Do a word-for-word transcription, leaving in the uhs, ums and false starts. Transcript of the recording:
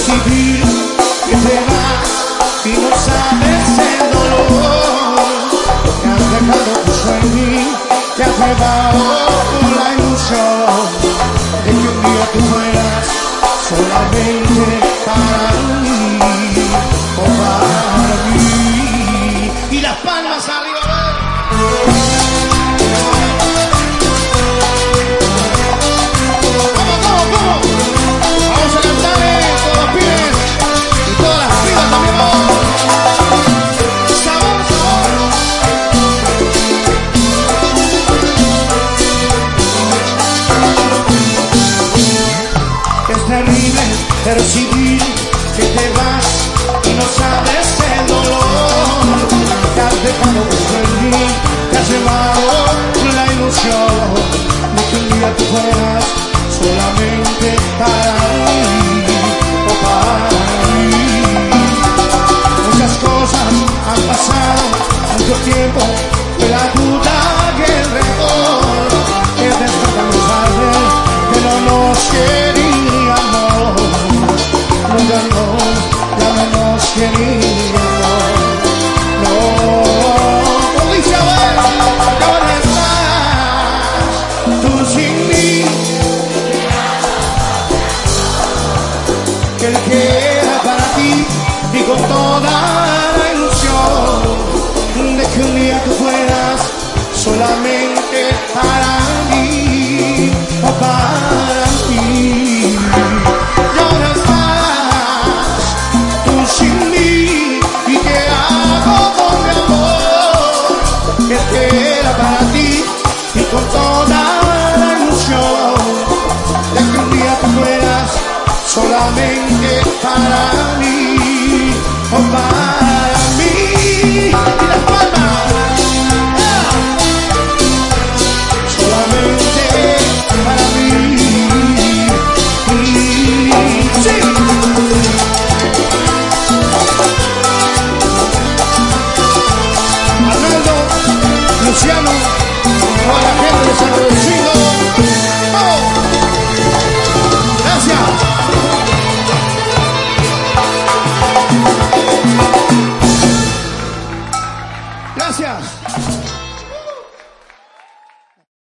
decidir que te vas y no sabes el dolor que has dejado puso en mí, te has llevado con la ilusión de que un día tú fueras solamente para mí o para mí. Y las palmas arriba.